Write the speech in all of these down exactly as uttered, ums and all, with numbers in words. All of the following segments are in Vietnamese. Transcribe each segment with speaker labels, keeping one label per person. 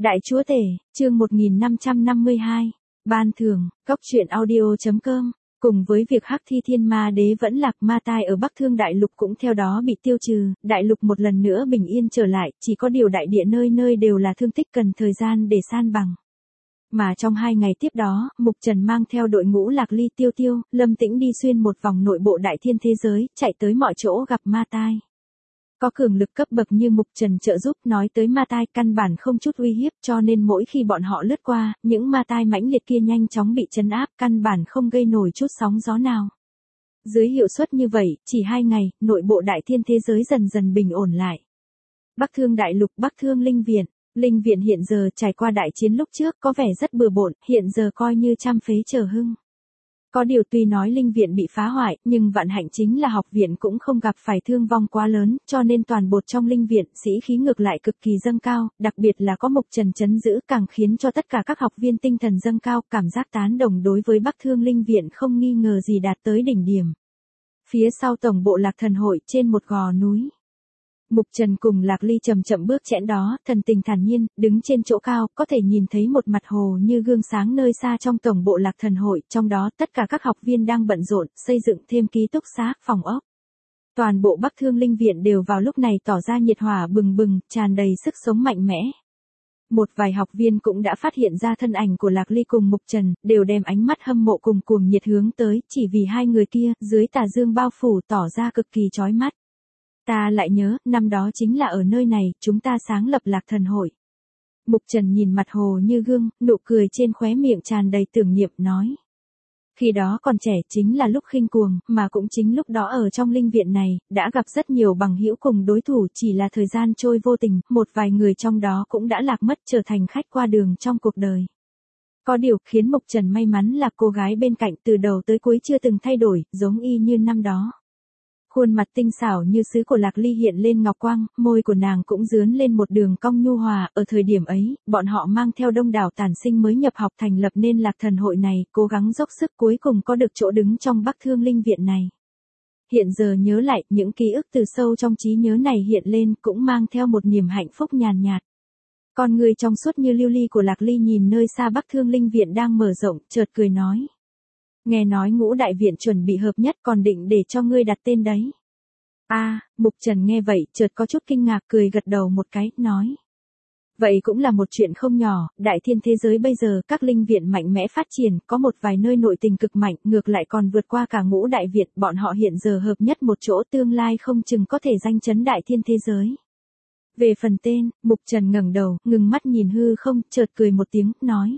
Speaker 1: Đại chúa tể, chương một nghìn năm trăm năm mươi hai. Ban thưởng, cốc truyện audio.com. Cùng với việc Hắc Thi Thiên Ma Đế vẫn lạc, ma tai ở Bắc Thương Đại Lục cũng theo đó bị tiêu trừ, đại lục một lần nữa bình yên trở lại, chỉ có điều đại địa nơi nơi đều là thương tích cần thời gian để san bằng. Mà trong hai ngày tiếp đó, Mục Trần mang theo đội ngũ Lạc Ly, Tiêu Tiêu, Lâm Tĩnh đi xuyên một vòng nội bộ đại thiên thế giới, chạy tới mọi chỗ gặp ma tai. Có cường lực cấp bậc như Mục Trần trợ giúp, nói tới ma tai căn bản không chút uy hiếp, cho nên mỗi khi bọn họ lướt qua, những ma tai mãnh liệt kia nhanh chóng bị trấn áp, căn bản không gây nổi chút sóng gió nào. Dưới hiệu suất như vậy, chỉ hai ngày, nội bộ đại thiên thế giới dần dần bình ổn lại. Bắc Thương Đại Lục, Bắc Thương Linh Viện. Linh Viện hiện giờ trải qua đại chiến lúc trước có vẻ rất bừa bộn, hiện giờ coi như trăm phế chờ hưng. Có điều tuy nói Linh Viện bị phá hoại, nhưng vạn hạnh chính là học viện cũng không gặp phải thương vong quá lớn, cho nên toàn bộ trong Linh Viện sĩ khí ngược lại cực kỳ dâng cao, đặc biệt là có Mục Trần trấn giữ càng khiến cho tất cả các học viên tinh thần dâng cao, cảm giác tán đồng đối với Bắc Thương Linh Viện không nghi ngờ gì đạt tới đỉnh điểm. Phía sau tổng bộ Lạc Thần Hội trên một gò núi. Mục Trần cùng Lạc Ly chậm chậm bước chẽn đó, thần tình thản nhiên, đứng trên chỗ cao, có thể nhìn thấy một mặt hồ như gương sáng nơi xa trong tổng bộ Lạc Thần Hội, trong đó tất cả các học viên đang bận rộn, xây dựng thêm ký túc xá, phòng ốc. Toàn bộ Bắc Thương Linh Viện đều vào lúc này tỏ ra nhiệt hỏa bừng bừng, tràn đầy sức sống mạnh mẽ. Một vài học viên cũng đã phát hiện ra thân ảnh của Lạc Ly cùng Mục Trần, đều đem ánh mắt hâm mộ cùng cuồng nhiệt hướng tới, chỉ vì hai người kia, dưới tà dương bao phủ tỏ ra cực kỳ chói mắt. Ta lại nhớ, năm đó chính là ở nơi này, chúng ta sáng lập Lạc Thần Hội. Mục Trần nhìn mặt hồ như gương, nụ cười trên khóe miệng tràn đầy tưởng niệm nói. Khi đó còn trẻ chính là lúc khinh cuồng, mà cũng chính lúc đó ở trong Linh Viện này, đã gặp rất nhiều bằng hữu cùng đối thủ, chỉ là thời gian trôi vô tình, một vài người trong đó cũng đã lạc mất trở thành khách qua đường trong cuộc đời. Có điều khiến Mục Trần may mắn là cô gái bên cạnh từ đầu tới cuối chưa từng thay đổi, giống y như năm đó. Khuôn mặt tinh xảo như sứ của Lạc Ly hiện lên ngọc quang, môi của nàng cũng dướn lên một đường cong nhu hòa, ở thời điểm ấy, bọn họ mang theo đông đảo tản sinh mới nhập học thành lập nên Lạc Thần Hội này, cố gắng dốc sức cuối cùng có được chỗ đứng trong Bắc Thương Linh Viện này. Hiện giờ nhớ lại, những ký ức từ sâu trong trí nhớ này hiện lên, cũng mang theo một niềm hạnh phúc nhàn nhạt. Con người trong suốt như lưu ly của Lạc Ly nhìn nơi xa Bắc Thương Linh Viện đang mở rộng, chợt cười nói. Nghe nói Ngũ Đại Viện chuẩn bị hợp nhất, còn định để cho ngươi đặt tên đấy. A, à, Mục Trần nghe vậy, chợt có chút kinh ngạc, cười gật đầu một cái, nói. Vậy cũng là một chuyện không nhỏ, đại thiên thế giới bây giờ các linh viện mạnh mẽ phát triển, có một vài nơi nội tình cực mạnh, ngược lại còn vượt qua cả Ngũ Đại Viện, bọn họ hiện giờ hợp nhất một chỗ, tương lai không chừng có thể danh chấn đại thiên thế giới. Về phần tên, Mục Trần ngẩng đầu, ngừng mắt nhìn hư không, chợt cười một tiếng, nói.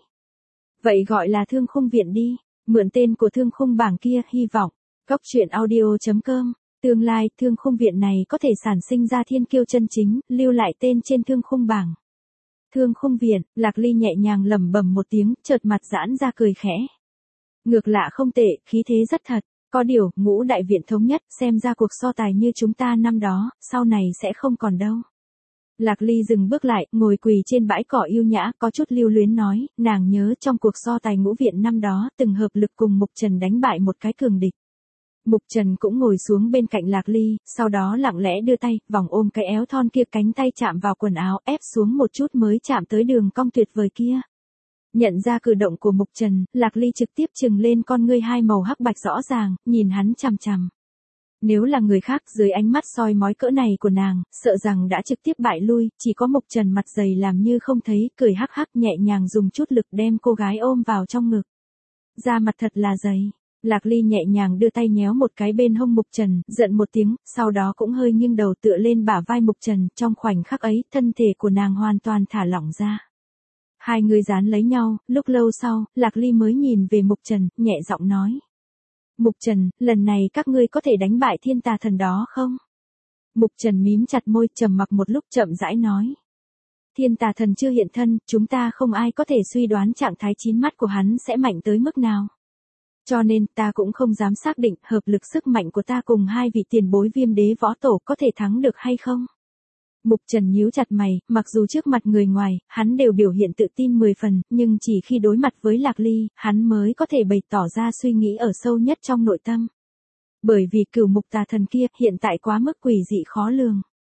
Speaker 1: Vậy gọi là Thương Khung Viện đi. Mượn tên của Thương Khung bảng kia, hy vọng. Cốc truyện audio.com. Tương lai, Thương Khung Viện này có thể sản sinh ra thiên kiêu chân chính, lưu lại tên trên Thương Khung bảng. Thương Khung Viện, Lạc Ly nhẹ nhàng lẩm bẩm một tiếng, chợt mặt giãn ra cười khẽ. Ngược lạ không tệ, khí thế rất thật. Có điều, Ngũ Đại Viện thống nhất, xem ra cuộc so tài như chúng ta năm đó, sau này sẽ không còn đâu. Lạc Ly dừng bước lại, ngồi quỳ trên bãi cỏ yêu nhã, có chút lưu luyến nói, nàng nhớ trong cuộc so tài Ngũ Viện năm đó, từng hợp lực cùng Mục Trần đánh bại một cái cường địch. Mục Trần cũng ngồi xuống bên cạnh Lạc Ly, sau đó lặng lẽ đưa tay, vòng ôm cái éo thon kia, cánh tay chạm vào quần áo, ép xuống một chút mới chạm tới đường cong tuyệt vời kia. Nhận ra cử động của Mục Trần, Lạc Ly trực tiếp trừng lên con ngươi hai màu hắc bạch rõ ràng, nhìn hắn chằm chằm. Nếu là người khác dưới ánh mắt soi mói cỡ này của nàng, sợ rằng đã trực tiếp bại lui, chỉ có Mục Trần mặt dày làm như không thấy, cười hắc hắc nhẹ nhàng dùng chút lực đem cô gái ôm vào trong ngực. Da mặt thật là dày. Lạc Ly nhẹ nhàng đưa tay nhéo một cái bên hông Mục Trần, giận một tiếng, sau đó cũng hơi nghiêng đầu tựa lên bả vai Mục Trần, trong khoảnh khắc ấy, thân thể của nàng hoàn toàn thả lỏng ra. Hai người dán lấy nhau, lúc lâu sau, Lạc Ly mới nhìn về Mục Trần, nhẹ giọng nói. Mục Trần, lần này các ngươi có thể đánh bại thiên tà thần đó không? Mục Trần mím chặt môi, trầm mặc một lúc chậm rãi nói. Thiên tà thần chưa hiện thân, chúng ta không ai có thể suy đoán trạng thái chín mắt của hắn sẽ mạnh tới mức nào. Cho nên ta cũng không dám xác định hợp lực sức mạnh của ta cùng hai vị tiền bối Viêm Đế Võ Tổ có thể thắng được hay không. Mục Trần nhíu chặt mày, mặc dù trước mặt người ngoài, hắn đều biểu hiện tự tin mười phần, nhưng chỉ khi đối mặt với Lạc Ly, hắn mới có thể bày tỏ ra suy nghĩ ở sâu nhất trong nội tâm. Bởi vì cửu mục tà thần kia hiện tại quá mức quỷ dị khó lường.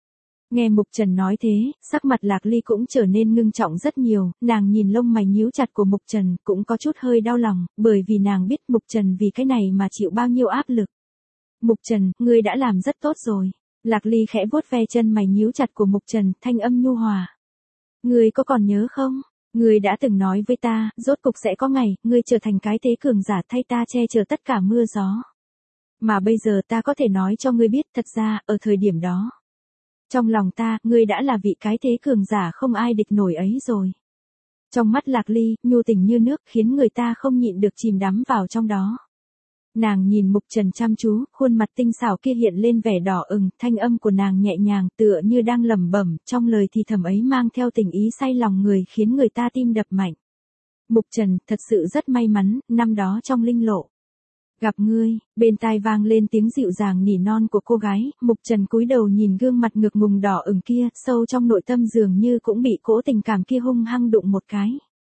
Speaker 1: Nghe Mục Trần nói thế, sắc mặt Lạc Ly cũng trở nên ngưng trọng rất nhiều, nàng nhìn lông mày nhíu chặt của Mục Trần, cũng có chút hơi đau lòng, bởi vì nàng biết Mục Trần vì cái này mà chịu bao nhiêu áp lực. Mục Trần, ngươi đã làm rất tốt rồi. Lạc Ly khẽ vuốt ve chân mày nhíu chặt của Mục Trần, thanh âm nhu hòa. Ngươi có còn nhớ không? Ngươi đã từng nói với ta, rốt cục sẽ có ngày, ngươi trở thành cái thế cường giả thay ta che chở tất cả mưa gió. Mà bây giờ ta có thể nói cho ngươi biết, thật ra, ở thời điểm đó. Trong lòng ta, ngươi đã là vị cái thế cường giả không ai địch nổi ấy rồi. Trong mắt Lạc Ly, nhu tình như nước khiến người ta không nhịn được chìm đắm vào trong đó. Nàng nhìn Mục Trần chăm chú, khuôn mặt tinh xảo kia hiện lên vẻ đỏ ửng, thanh âm của nàng nhẹ nhàng tựa như đang lẩm bẩm, trong lời thì thầm ấy mang theo tình ý say lòng người khiến người ta tim đập mạnh. Mục Trần, thật sự rất may mắn, năm đó trong linh lộ. Gặp ngươi, bên tai vang lên tiếng dịu dàng nỉ non của cô gái, Mục Trần cúi đầu nhìn gương mặt ngược ngùng đỏ ửng kia, sâu trong nội tâm dường như cũng bị cỗ tình cảm kia hung hăng đụng một cái.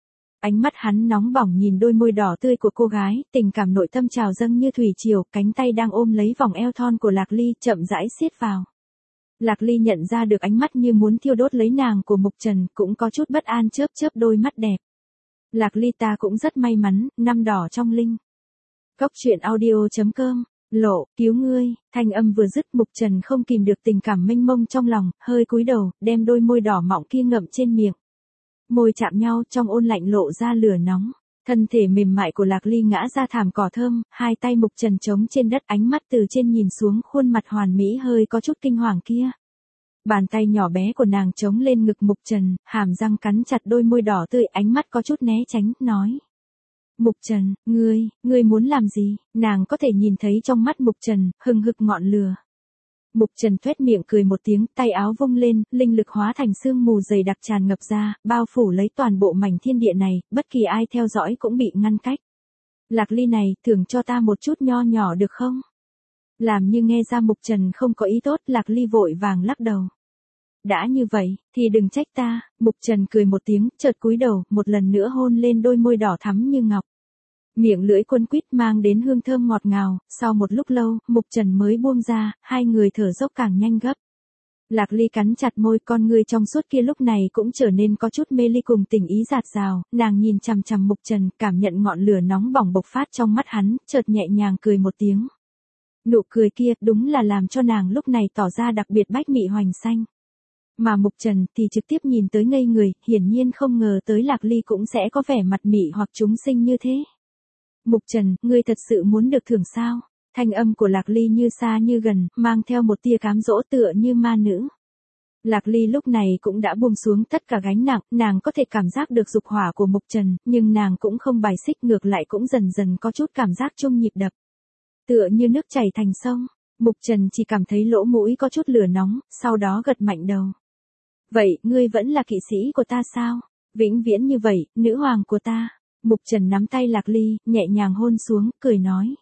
Speaker 1: Ánh mắt hắn nóng bỏng nhìn đôi môi đỏ tươi của cô gái, tình cảm nội tâm trào dâng như thủy triều, cánh tay đang ôm lấy vòng eo thon của Lạc Ly, chậm rãi siết vào. Lạc Ly nhận ra được ánh mắt như muốn thiêu đốt lấy nàng của Mục Trần, cũng có chút bất an chớp chớp đôi mắt đẹp. Lạc Ly, ta cũng rất may mắn, năm đỏ trong linh. Cốc truyện audio chấm com, lộ, cứu ngươi, thanh âm vừa dứt, Mục Trần không kìm được tình cảm mênh mông trong lòng, hơi cúi đầu, đem đôi môi đỏ mọng kia ngậm trên miệng. Môi chạm nhau, trong ôn lạnh lộ ra lửa nóng, thân thể mềm mại của Lạc Ly ngã ra thảm cỏ thơm, hai tay Mục Trần chống trên đất, ánh mắt từ trên nhìn xuống khuôn mặt hoàn mỹ hơi có chút kinh hoàng kia. Bàn tay nhỏ bé của nàng chống lên ngực Mục Trần, hàm răng cắn chặt đôi môi đỏ tươi, ánh mắt có chút né tránh, nói. Mục Trần, ngươi, ngươi muốn làm gì? Nàng có thể nhìn thấy trong mắt Mục Trần, hừng hực ngọn lửa. Mục Trần tuét miệng cười một tiếng, tay áo vung lên, linh lực hóa thành sương mù dày đặc tràn ngập ra, bao phủ lấy toàn bộ mảnh thiên địa này, bất kỳ ai theo dõi cũng bị ngăn cách. Lạc Ly này, thưởng cho ta một chút nho nhỏ được không? Làm như nghe ra Mục Trần không có ý tốt, Lạc Ly vội vàng lắc đầu. Đã như vậy, thì đừng trách ta, Mục Trần cười một tiếng, chợt cúi đầu, một lần nữa hôn lên đôi môi đỏ thắm như ngọc. Miệng lưỡi quấn quýt mang đến hương thơm ngọt ngào, sau một lúc lâu, Mục Trần mới buông ra, hai người thở dốc càng nhanh gấp. Lạc Ly cắn chặt môi, con người trong suốt kia lúc này cũng trở nên có chút mê ly cùng tình ý dạt dào, nàng nhìn chằm chằm Mục Trần, cảm nhận ngọn lửa nóng bỏng bộc phát trong mắt hắn, chợt nhẹ nhàng cười một tiếng. Nụ cười kia đúng là làm cho nàng lúc này tỏ ra đặc biệt bách mị hoành xanh. Mà Mục Trần thì trực tiếp nhìn tới ngây người, hiển nhiên không ngờ tới Lạc Ly cũng sẽ có vẻ mặt mị hoặc chúng sinh như thế. Mục Trần, ngươi thật sự muốn được thưởng sao? Thanh âm của Lạc Ly như xa như gần, mang theo một tia cám dỗ tựa như ma nữ. Lạc Ly lúc này cũng đã buông xuống tất cả gánh nặng, nàng có thể cảm giác được dục hỏa của Mục Trần, nhưng nàng cũng không bài xích, ngược lại cũng dần dần có chút cảm giác chung nhịp đập. Tựa như nước chảy thành sông, Mục Trần chỉ cảm thấy lỗ mũi có chút lửa nóng, sau đó gật mạnh đầu. Vậy, ngươi vẫn là kỵ sĩ của ta sao? Vĩnh viễn như vậy, nữ hoàng của ta. Mục Trần nắm tay Lạc Ly, nhẹ nhàng hôn xuống, cười nói.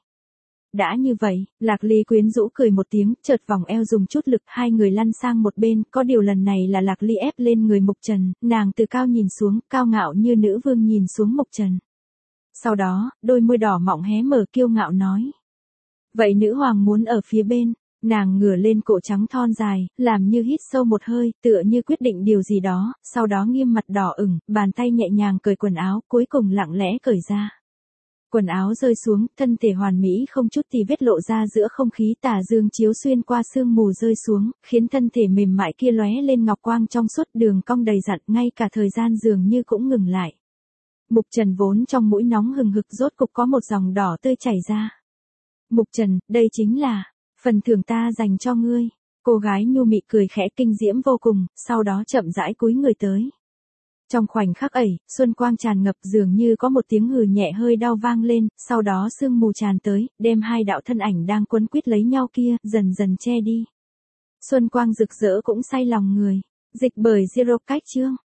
Speaker 1: Đã như vậy, Lạc Ly quyến rũ cười một tiếng, chợt vòng eo dùng chút lực, hai người lăn sang một bên, có điều lần này là Lạc Ly ép lên người Mục Trần, nàng từ cao nhìn xuống, cao ngạo như nữ vương nhìn xuống Mục Trần. Sau đó, đôi môi đỏ mọng hé mở kiêu ngạo nói. Vậy nữ hoàng muốn ở phía bên. Nàng ngửa lên cổ trắng thon dài, làm như hít sâu một hơi, tựa như quyết định điều gì đó, sau đó nghiêm mặt đỏ ửng, bàn tay nhẹ nhàng cởi quần áo, cuối cùng lặng lẽ cởi ra. Quần áo rơi xuống, thân thể hoàn mỹ không chút tì vết lộ ra giữa không khí, tà dương chiếu xuyên qua sương mù rơi xuống, khiến thân thể mềm mại kia lóe lên ngọc quang trong suốt, đường cong đầy dặn, ngay cả thời gian dường như cũng ngừng lại. Mục Trần vốn trong mũi nóng hừng hực rốt cục có một dòng đỏ tươi chảy ra. Mục Trần, đây chính là phần thưởng ta dành cho ngươi. Cô gái nhu mị cười khẽ kinh diễm vô cùng, sau đó chậm rãi cúi người tới. Trong khoảnh khắc ấy, xuân quang tràn ngập, dường như có một tiếng hừ nhẹ hơi đau vang lên, sau đó sương mù tràn tới, đem hai đạo thân ảnh đang quấn quýt lấy nhau kia, dần dần che đi. Xuân quang rực rỡ cũng say lòng người. Dịch bởi Zero Cách chương.